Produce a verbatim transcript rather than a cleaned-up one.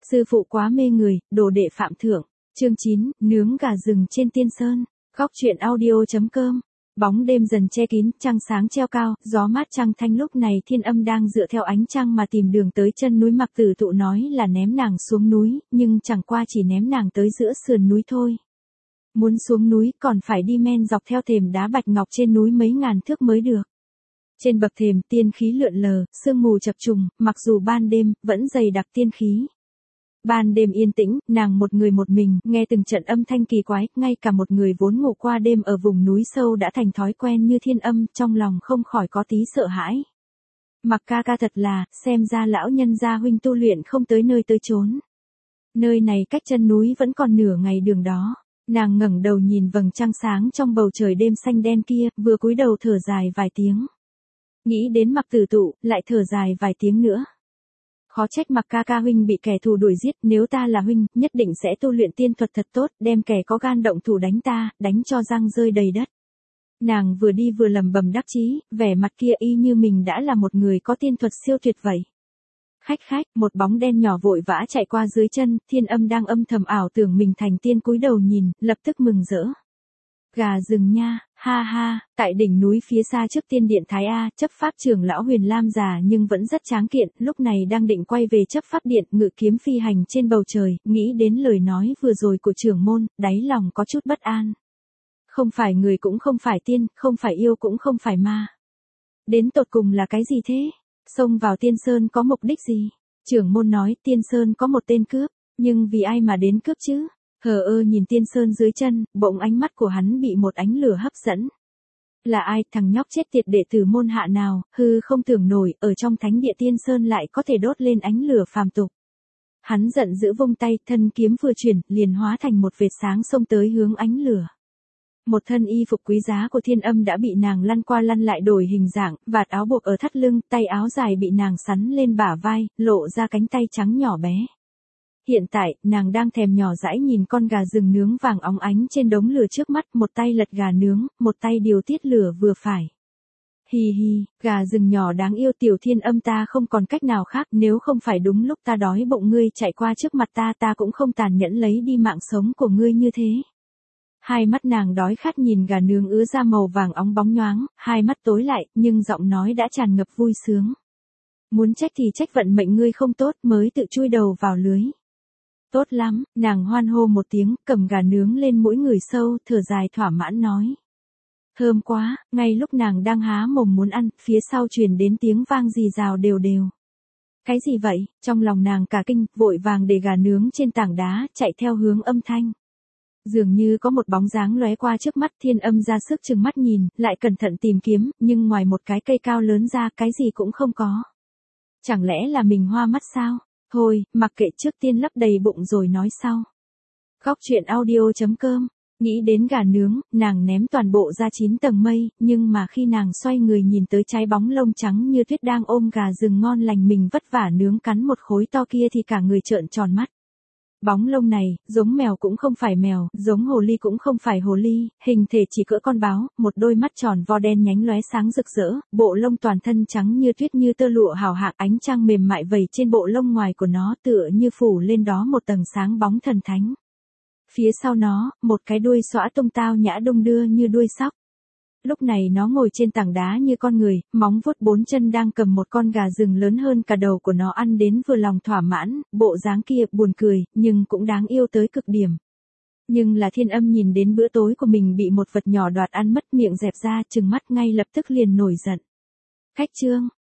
Sư phụ quá mê người, đồ đệ phạm thượng. Chương chín, nướng gà rừng trên Tiên Sơn. Góc truyện audio.com. Bóng đêm dần che kín, trăng sáng treo cao, gió mát trăng thanh. Lúc này Thiên Âm đang dựa theo ánh trăng mà tìm đường tới chân núi. Mặc Tử Tụ nói là ném nàng xuống núi, nhưng chẳng qua chỉ ném nàng tới giữa sườn núi thôi. Muốn xuống núi còn phải đi men dọc theo thềm đá bạch ngọc trên núi mấy ngàn thước mới được. Trên bậc thềm tiên khí lượn lờ, sương mù chập trùng, mặc dù ban đêm, vẫn dày đặc tiên khí. Ban đêm yên tĩnh, nàng một người một mình, nghe từng trận âm thanh kỳ quái, ngay cả một người vốn ngủ qua đêm ở vùng núi sâu đã thành thói quen như Thiên Âm, trong lòng không khỏi có tí sợ hãi. Mặc ca ca thật là, xem ra lão nhân gia huynh tu luyện không tới nơi tới chốn. Nơi này cách chân núi vẫn còn nửa ngày đường đó. Nàng ngẩng đầu nhìn vầng trăng sáng trong bầu trời đêm xanh đen kia, vừa cúi đầu thở dài vài tiếng. Nghĩ đến Mặc Tử Tụ, lại thở dài vài tiếng nữa. Khó trách Mặc ca ca huynh bị kẻ thù đuổi giết, nếu ta là huynh, nhất định sẽ tu luyện tiên thuật thật tốt, đem kẻ có gan động thủ đánh ta, đánh cho răng rơi đầy đất. Nàng vừa đi vừa lẩm bẩm đắc chí, vẻ mặt kia y như mình đã là một người có tiên thuật siêu tuyệt vậy. Khách khách, một bóng đen nhỏ vội vã chạy qua dưới chân, Thiên Âm đang âm thầm ảo tưởng mình thành tiên, cúi đầu nhìn, lập tức mừng rỡ. Gà rừng nha, ha ha, tại đỉnh núi phía xa trước tiên điện Thái A, chấp pháp trưởng lão Huyền Lam già nhưng vẫn rất tráng kiện, lúc này đang định quay về chấp pháp điện, ngự kiếm phi hành trên bầu trời, nghĩ đến lời nói vừa rồi của trưởng môn, đáy lòng có chút bất an. Không phải người cũng không phải tiên, không phải yêu cũng không phải ma. Đến tột cùng là cái gì thế? Xông vào Tiên Sơn có mục đích gì? Trưởng môn nói Tiên Sơn có một tên cướp, nhưng vì ai mà đến cướp chứ? Hờ ơ nhìn Tiên Sơn dưới chân, bỗng ánh mắt của hắn bị một ánh lửa hấp dẫn. Là ai, thằng nhóc chết tiệt đệ tử môn hạ nào, hư không tưởng nổi, ở trong thánh địa Tiên Sơn lại có thể đốt lên ánh lửa phàm tục. Hắn giận dữ vung tay, thân kiếm vừa chuyển, liền hóa thành một vệt sáng xông tới hướng ánh lửa. Một thân y phục quý giá của Thiên Âm đã bị nàng lăn qua lăn lại đổi hình dạng, vạt áo buộc ở thắt lưng, tay áo dài bị nàng sắn lên bả vai, lộ ra cánh tay trắng nhỏ bé. Hiện tại, nàng đang thèm nhỏ dãi nhìn con gà rừng nướng vàng óng ánh trên đống lửa trước mắt, một tay lật gà nướng, một tay điều tiết lửa vừa phải. Hi hi, gà rừng nhỏ đáng yêu tiểu Thiên Âm, ta không còn cách nào khác, nếu không phải đúng lúc ta đói bụng ngươi chạy qua trước mặt ta, ta cũng không tàn nhẫn lấy đi mạng sống của ngươi như thế. Hai mắt nàng đói khát nhìn gà nướng ứa ra màu vàng óng bóng nhoáng, hai mắt tối lại, nhưng giọng nói đã tràn ngập vui sướng. Muốn trách thì trách vận mệnh ngươi không tốt, mới tự chui đầu vào lưới. Tốt lắm, nàng hoan hô một tiếng, cầm gà nướng lên mũi người sâu, thở dài thỏa mãn nói. Thơm quá, ngay lúc nàng đang há mồm muốn ăn, phía sau truyền đến tiếng vang rì rào đều đều. Cái gì vậy? Trong lòng nàng cả kinh, vội vàng để gà nướng trên tảng đá, chạy theo hướng âm thanh. Dường như có một bóng dáng lóe qua trước mắt, Thiên Âm ra sức trừng mắt nhìn, lại cẩn thận tìm kiếm, nhưng ngoài một cái cây cao lớn ra, cái gì cũng không có. Chẳng lẽ là mình hoa mắt sao? Thôi, mặc kệ, trước tiên lấp đầy bụng rồi nói sau. Góc truyện audio.com. Nghĩ đến gà nướng, nàng ném toàn bộ ra chín tầng mây, nhưng mà khi nàng xoay người nhìn tới trái bóng lông trắng như tuyết đang ôm gà rừng ngon lành mình vất vả nướng cắn một khối to kia thì cả người trợn tròn mắt. Bóng lông này, giống mèo cũng không phải mèo, giống hồ ly cũng không phải hồ ly, hình thể chỉ cỡ con báo, một đôi mắt tròn vo đen nhánh lóe sáng rực rỡ, bộ lông toàn thân trắng như tuyết như tơ lụa hào hạng, ánh trăng mềm mại vẩy trên bộ lông ngoài của nó tựa như phủ lên đó một tầng sáng bóng thần thánh. Phía sau nó, một cái đuôi xõa tung tao nhã đung đưa như đuôi sóc. Lúc này nó ngồi trên tảng đá như con người, móng vuốt bốn chân đang cầm một con gà rừng lớn hơn cả đầu của nó ăn đến vừa lòng thỏa mãn, bộ dáng kia buồn cười, nhưng cũng đáng yêu tới cực điểm. Nhưng là Thiên Âm nhìn đến bữa tối của mình bị một vật nhỏ đoạt ăn mất, miệng dẹp ra, trừng mắt ngay lập tức liền nổi giận. Khách trương,